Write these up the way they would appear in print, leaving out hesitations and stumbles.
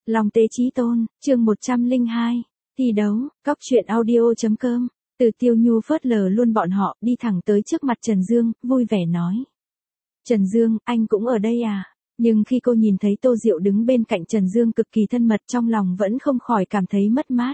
Long Tế Chí Tôn, chương 102, thi đấu, Cóc truyện audio.com, Từ Tiêu Nhu phớt lờ luôn bọn họ, đi thẳng tới trước mặt Trần Dương, vui vẻ nói. Trần Dương, anh cũng ở đây à? Nhưng khi cô nhìn thấy Tô Diệu đứng bên cạnh Trần Dương cực kỳ thân mật, trong lòng vẫn không khỏi cảm thấy mất mát.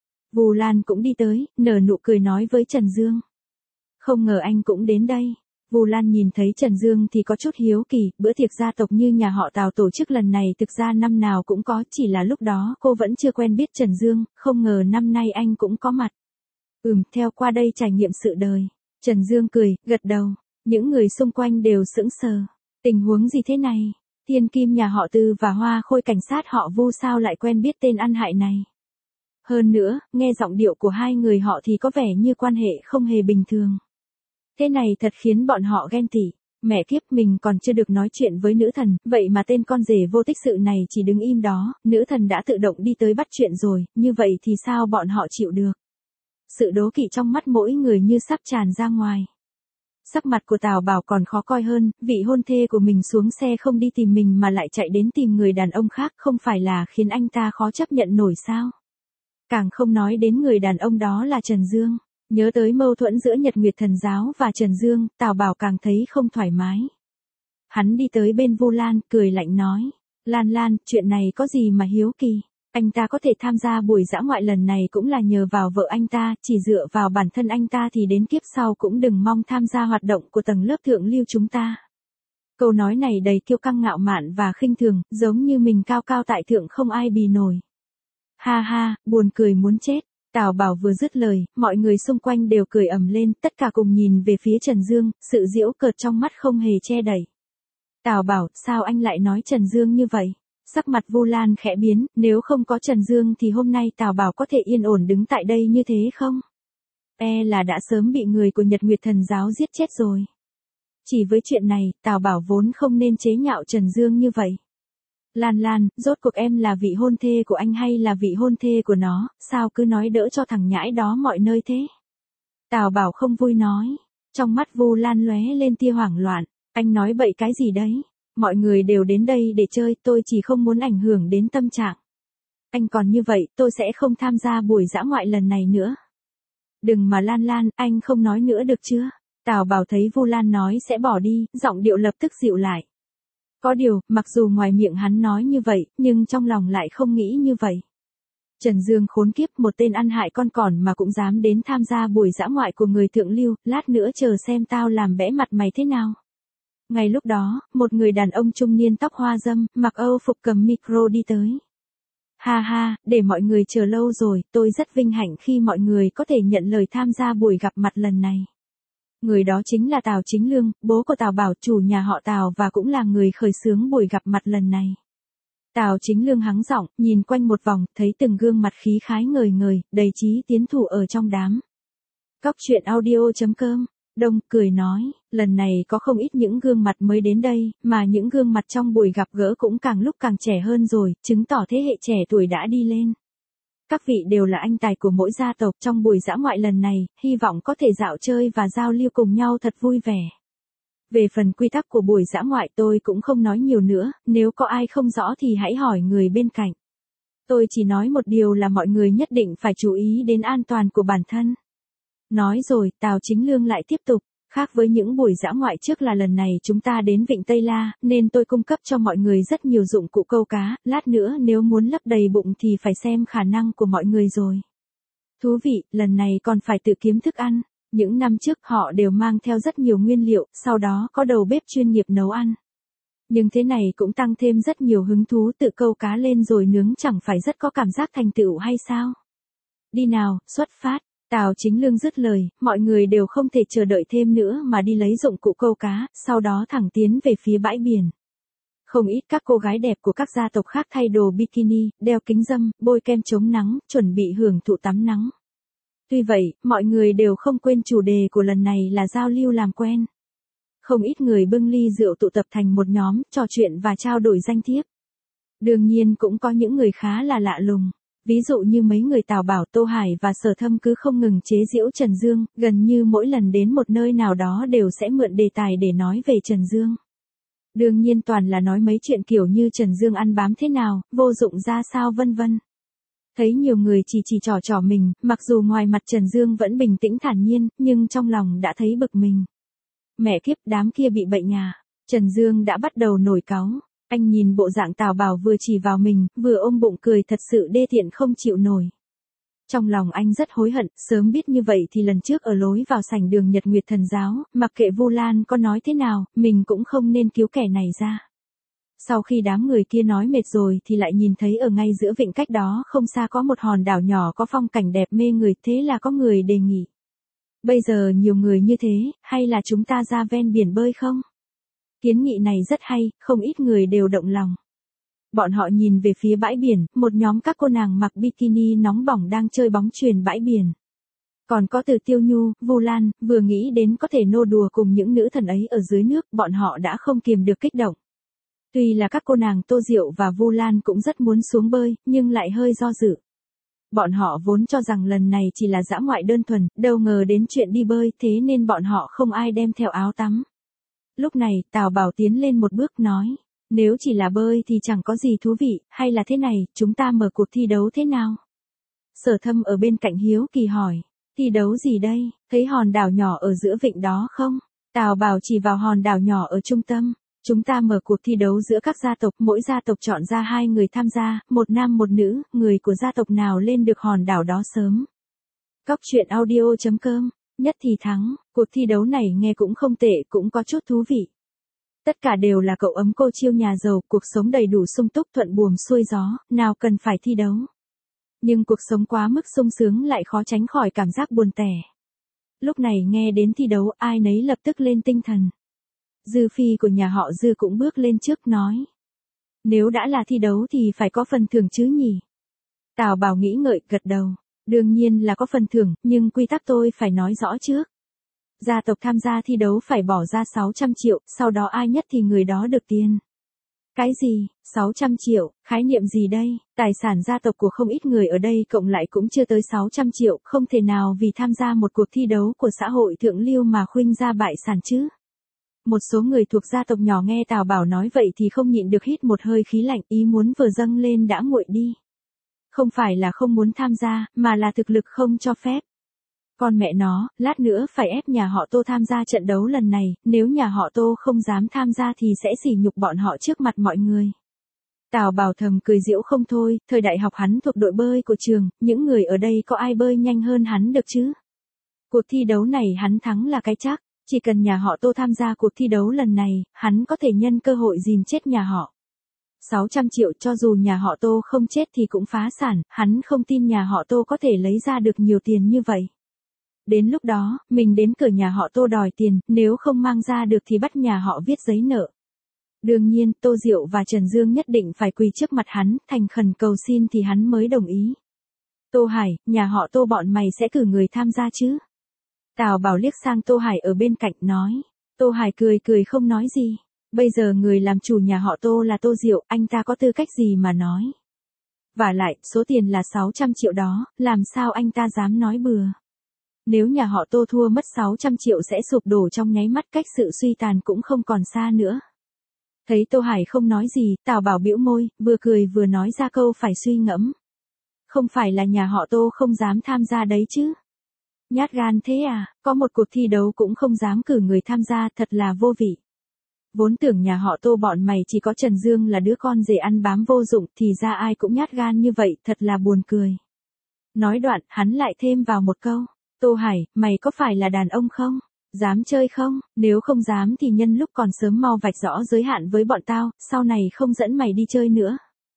Vu Lan cũng đi tới, nở nụ cười nói với Trần Dương. Không ngờ anh cũng đến đây. Vu Lan nhìn thấy Trần Dương thì có chút hiếu kỳ, bữa tiệc gia tộc như nhà họ Tào tổ chức lần này thực ra năm nào cũng có, chỉ là lúc đó cô vẫn chưa quen biết Trần Dương, không ngờ năm nay anh cũng có mặt. Theo qua đây trải nghiệm sự đời. Trần Dương cười, gật đầu, những người xung quanh đều sững sờ. Tình huống gì thế này? Thiên kim nhà họ Từ và Hoa Khôi cảnh sát họ Vu sao lại quen biết tên ăn hại này? Hơn nữa, nghe giọng điệu của hai người họ thì có vẻ như quan hệ không hề bình thường. Thế này thật khiến bọn họ ghen tị. Mẹ kiếp, mình còn chưa được nói chuyện với nữ thần, vậy mà tên con rể vô tích sự này chỉ đứng im đó, nữ thần đã tự động đi tới bắt chuyện rồi, như vậy thì sao bọn họ chịu được? Sự đố kỵ trong mắt mỗi người như sắp tràn ra ngoài. Sắc mặt của Tào Bảo còn khó coi hơn, vị hôn thê của mình xuống xe không đi tìm mình mà lại chạy đến tìm người đàn ông khác, không phải là khiến anh ta khó chấp nhận nổi sao? Càng không nói đến người đàn ông đó là Trần Dương. Nhớ tới mâu thuẫn giữa Nhật Nguyệt Thần Giáo và Trần Dương, Tào Bảo càng thấy không thoải mái. Hắn đi tới bên Vu Lan, cười lạnh nói. Lan, chuyện này có gì mà hiếu kỳ? Anh ta có thể tham gia buổi dã ngoại lần này cũng là nhờ vào vợ anh ta, chỉ dựa vào bản thân anh ta thì đến kiếp sau cũng đừng mong tham gia hoạt động của tầng lớp thượng lưu chúng ta. Câu nói này đầy kiêu căng ngạo mạn và khinh thường, giống như mình cao cao tại thượng không ai bì nổi. Ha ha, buồn cười muốn chết. Tào Bảo vừa dứt lời, mọi người xung quanh đều cười ầm lên, tất cả cùng nhìn về phía Trần Dương, sự giễu cợt trong mắt không hề che đậy. Tào Bảo, sao anh lại nói Trần Dương như vậy? Sắc mặt Vu Lan khẽ biến, nếu không có Trần Dương thì hôm nay Tào Bảo có thể yên ổn đứng tại đây như thế không? Là đã sớm bị người của Nhật Nguyệt Thần Giáo giết chết rồi. Chỉ với chuyện này, Tào Bảo vốn không nên chế nhạo Trần Dương như vậy. Lan, rốt cuộc em là vị hôn thê của anh hay là vị hôn thê của nó, sao cứ nói đỡ cho thằng nhãi đó mọi nơi thế? Tào Bảo không vui nói, trong mắt Vu Lan lóe lên tia hoảng loạn, anh nói bậy cái gì đấy? Mọi người đều đến đây để chơi, tôi chỉ không muốn ảnh hưởng đến tâm trạng. Anh còn như vậy, tôi sẽ không tham gia buổi dã ngoại lần này nữa. Đừng mà Lan, anh không nói nữa được chưa? Tào Bảo thấy Vu Lan nói sẽ bỏ đi, giọng điệu lập tức dịu lại. Có điều, mặc dù ngoài miệng hắn nói như vậy, nhưng trong lòng lại không nghĩ như vậy. Trần Dương khốn kiếp, một tên ăn hại con cỏn mà cũng dám đến tham gia buổi dã ngoại của người thượng lưu, lát nữa chờ xem tao làm bẽ mặt mày thế nào. Ngay lúc đó, một người đàn ông trung niên tóc hoa râm, mặc Âu phục cầm micro đi tới. Ha, để mọi người chờ lâu rồi, tôi rất vinh hạnh khi mọi người có thể nhận lời tham gia buổi gặp mặt lần này. Người đó chính là Tào Chính Lương, bố của Tào Bảo, chủ nhà họ Tào và cũng là người khởi xướng buổi gặp mặt lần này. Tào Chính Lương hắng giọng, nhìn quanh một vòng, thấy từng gương mặt khí khái ngời ngời, đầy chí tiến thủ ở trong đám. Cóc truyện audio.com, Đông cười nói, lần này có không ít những gương mặt mới đến đây, mà những gương mặt trong buổi gặp gỡ cũng càng lúc càng trẻ hơn rồi, chứng tỏ thế hệ trẻ tuổi đã đi lên. Các vị đều là anh tài của mỗi gia tộc, trong buổi dã ngoại lần này, hy vọng có thể dạo chơi và giao lưu cùng nhau thật vui vẻ. Về phần quy tắc của buổi dã ngoại tôi cũng không nói nhiều nữa, nếu có ai không rõ thì hãy hỏi người bên cạnh. Tôi chỉ nói một điều là mọi người nhất định phải chú ý đến an toàn của bản thân. Nói rồi, Tào Chính Lương lại tiếp tục. Khác với những buổi dã ngoại trước là lần này chúng ta đến Vịnh Tây La, nên tôi cung cấp cho mọi người rất nhiều dụng cụ câu cá, lát nữa nếu muốn lấp đầy bụng thì phải xem khả năng của mọi người rồi. Thú vị, lần này còn phải tự kiếm thức ăn. Những năm trước họ đều mang theo rất nhiều nguyên liệu, sau đó có đầu bếp chuyên nghiệp nấu ăn. Nhưng thế này cũng tăng thêm rất nhiều hứng thú, tự câu cá lên rồi nướng chẳng phải rất có cảm giác thành tựu hay sao? Đi nào, xuất phát. Tào Chính Lương dứt lời, mọi người đều không thể chờ đợi thêm nữa mà đi lấy dụng cụ câu cá, sau đó thẳng tiến về phía bãi biển. Không ít các cô gái đẹp của các gia tộc khác thay đồ bikini, đeo kính râm, bôi kem chống nắng, chuẩn bị hưởng thụ tắm nắng. Tuy vậy, mọi người đều không quên chủ đề của lần này là giao lưu làm quen. Không ít người bưng ly rượu tụ tập thành một nhóm, trò chuyện và trao đổi danh thiếp. Đương nhiên cũng có những người khá là lạ lùng. Ví dụ như mấy người Tào Bảo, Tô Hải và Sở Thâm cứ không ngừng chế giễu Trần Dương, gần như mỗi lần đến một nơi nào đó đều sẽ mượn đề tài để nói về Trần Dương. Đương nhiên toàn là nói mấy chuyện kiểu như Trần Dương ăn bám thế nào, vô dụng ra sao vân vân. Thấy nhiều người chỉ trỏ mình, mặc dù ngoài mặt Trần Dương vẫn bình tĩnh thản nhiên, nhưng trong lòng đã thấy bực mình. Mẹ kiếp, đám kia bị bệnh à? Trần Dương đã bắt đầu nổi cáu. Anh nhìn bộ dạng Tào Bảo vừa chỉ vào mình, vừa ôm bụng cười thật sự đê tiện không chịu nổi. Trong lòng anh rất hối hận, sớm biết như vậy thì lần trước ở lối vào sảnh đường Nhật Nguyệt Thần Giáo, mặc kệ Vu Lan có nói thế nào, mình cũng không nên cứu kẻ này ra. Sau khi đám người kia nói mệt rồi thì lại nhìn thấy ở ngay giữa vịnh cách đó không xa có một hòn đảo nhỏ có phong cảnh đẹp mê người, thế là có người đề nghị. Bây giờ nhiều người như thế, hay là chúng ta ra ven biển bơi không? Kiến nghị này rất hay, không ít người đều động lòng. Bọn họ nhìn về phía bãi biển, một nhóm các cô nàng mặc bikini nóng bỏng đang chơi bóng chuyền bãi biển. Còn có Từ Tiêu Nhu, Vu Lan, vừa nghĩ đến có thể nô đùa cùng những nữ thần ấy ở dưới nước, bọn họ đã không kiềm được kích động. Tuy là các cô nàng Tô Diệu và Vu Lan cũng rất muốn xuống bơi, nhưng lại hơi do dự. Bọn họ vốn cho rằng lần này chỉ là dã ngoại đơn thuần, đâu ngờ đến chuyện đi bơi, thế nên bọn họ không ai đem theo áo tắm. Lúc này, Tào Bảo tiến lên một bước nói, nếu chỉ là bơi thì chẳng có gì thú vị, hay là thế này, chúng ta mở cuộc thi đấu thế nào? Sở Thâm ở bên cạnh hiếu kỳ hỏi, thi đấu gì đây, thấy hòn đảo nhỏ ở giữa vịnh đó không? Tào Bảo chỉ vào hòn đảo nhỏ ở trung tâm. Chúng ta mở cuộc thi đấu giữa các gia tộc, mỗi gia tộc chọn ra 2 người tham gia, một nam một nữ, người của gia tộc nào lên được hòn đảo đó sớm. Cóc truyện audio.com, nhất thì thắng, cuộc thi đấu này nghe cũng không tệ, cũng có chút thú vị. Tất cả đều là cậu ấm cô chiêu nhà giàu, cuộc sống đầy đủ sung túc thuận buồm xuôi gió, nào cần phải thi đấu. Nhưng cuộc sống quá mức sung sướng lại khó tránh khỏi cảm giác buồn tẻ. Lúc này nghe đến thi đấu ai nấy lập tức lên tinh thần. Dư Phi của nhà họ Dư cũng bước lên trước nói. Nếu đã là thi đấu thì phải có phần thưởng chứ nhỉ? Tào Bảo nghĩ ngợi gật đầu. Đương nhiên là có phần thưởng, nhưng quy tắc tôi phải nói rõ trước. Gia tộc tham gia thi đấu phải bỏ ra 600 triệu, sau đó ai nhất thì người đó được tiền. Cái gì, 600 triệu, khái niệm gì đây? Tài sản gia tộc của không ít người ở đây cộng lại cũng chưa tới 600 triệu, không thể nào vì tham gia một cuộc thi đấu của xã hội thượng lưu mà khuynh ra bại sản chứ. Một số người thuộc gia tộc nhỏ nghe Tào Bảo nói vậy thì không nhịn được hít một hơi khí lạnh, ý muốn vừa dâng lên đã nguội đi. Không phải là không muốn tham gia, mà là thực lực không cho phép. Con mẹ nó, lát nữa phải ép nhà họ Tô tham gia trận đấu lần này, nếu nhà họ Tô không dám tham gia thì sẽ sỉ nhục bọn họ trước mặt mọi người. Tào Bảo thầm cười giễu không thôi, thời đại học hắn thuộc đội bơi của trường, những người ở đây có ai bơi nhanh hơn hắn được chứ? Cuộc thi đấu này hắn thắng là cái chắc. Chỉ cần nhà họ Tô tham gia cuộc thi đấu lần này, hắn có thể nhân cơ hội dìm chết nhà họ. 600 triệu cho dù nhà họ Tô không chết thì cũng phá sản, hắn không tin nhà họ Tô có thể lấy ra được nhiều tiền như vậy. Đến lúc đó, mình đến cửa nhà họ Tô đòi tiền, nếu không mang ra được thì bắt nhà họ viết giấy nợ. Đương nhiên, Tô Diệu và Trần Dương nhất định phải quỳ trước mặt hắn, thành khẩn cầu xin thì hắn mới đồng ý. Tô Hải, nhà họ Tô bọn mày sẽ cử người tham gia chứ? Tào Bảo liếc sang Tô Hải ở bên cạnh nói. Tô Hải cười không nói gì. Bây giờ người làm chủ nhà họ Tô là Tô Diệu, anh ta có tư cách gì mà nói. Và lại, số tiền là 600 triệu đó, làm sao anh ta dám nói bừa. Nếu nhà họ Tô thua mất 600 triệu sẽ sụp đổ trong nháy mắt, cách sự suy tàn cũng không còn xa nữa. Thấy Tô Hải không nói gì, Tào Bảo bĩu môi, vừa cười vừa nói ra câu phải suy ngẫm. Không phải là nhà họ Tô không dám tham gia đấy chứ. Nhát gan thế à, có một cuộc thi đấu cũng không dám cử người tham gia, thật là vô vị. Vốn tưởng nhà họ Tô bọn mày chỉ có Trần Dương là đứa con rể ăn bám vô dụng, thì ra ai cũng nhát gan như vậy, thật là buồn cười. Nói đoạn, hắn lại thêm vào một câu. Tô Hải, mày có phải là đàn ông không? Dám chơi không? Nếu không dám thì nhân lúc còn sớm mau vạch rõ giới hạn với bọn tao, sau này không dẫn mày đi chơi nữa.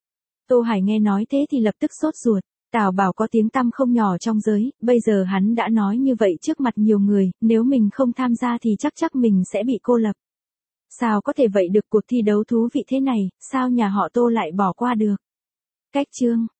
Tô Hải nghe nói thế thì lập tức sốt ruột. Tào Bảo có tiếng tăm không nhỏ trong giới, bây giờ hắn đã nói như vậy trước mặt nhiều người, nếu mình không tham gia thì chắc mình sẽ bị cô lập. Sao có thể vậy được, cuộc thi đấu thú vị thế này, sao nhà họ Tô lại bỏ qua được? Cách chương